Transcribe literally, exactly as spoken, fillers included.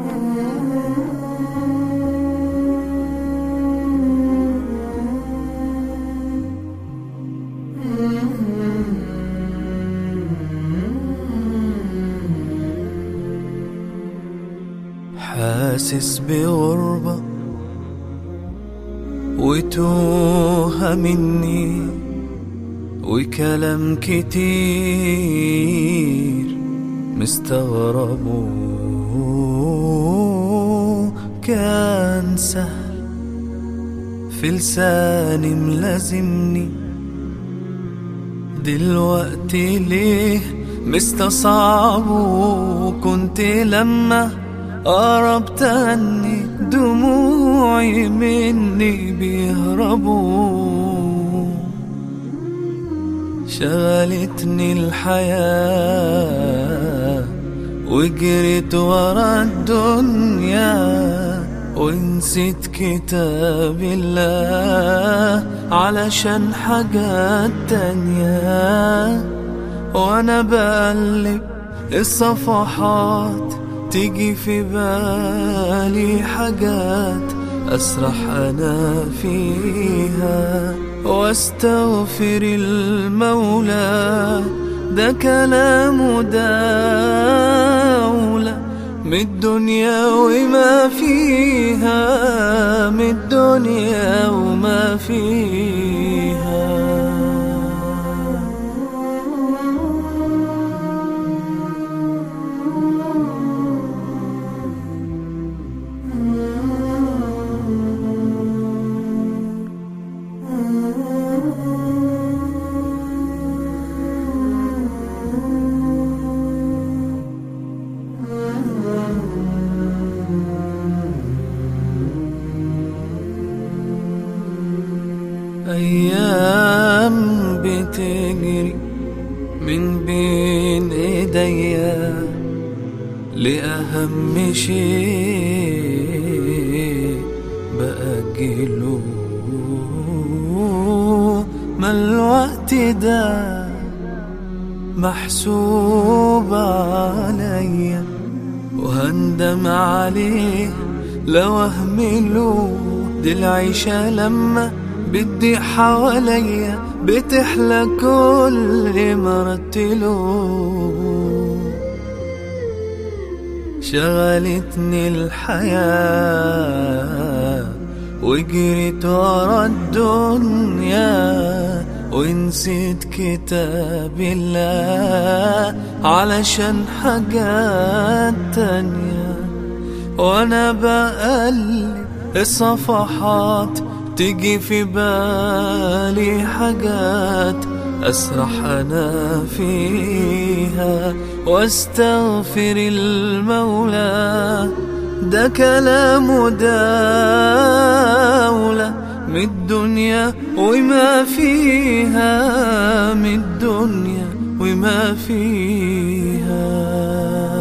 حاسس بغربة وتوه مني وكلام كتير مستغربه كان سهل في لساني ملازمني، دلوقتي ليه مستصعبه؟ كنت لما قربت عني دموعي مني بيهربوا، شغلتني الحياة وجريت ورا الدنيا ونسيت كتاب الله علشان حاجات تانية. وانا بقلب الصفحات تيجي في بالي حاجات أسرح أنا فيها واستغفر المولى، ده كلام دولة من الدنيا وما فيها، من الدنيا وما فيها. أيام بتجري من بين إيديا لأهم شيء بأجله، ما الوقت ده محسوب عليا وهندم عليه لو أهمله. دي العيشة لما بدي حواليا بتحلى كل مرتله، شغلتني الحياة وجريت ورا الدنيا ونسيت كتاب الله علشان حاجات تانية. وانا بقلب الصفحات تيجي في بالي حاجات أسرح أنا فيها واستغفر المولى، ده كلام دولة من الدنيا وما فيها، من الدنيا وما فيها.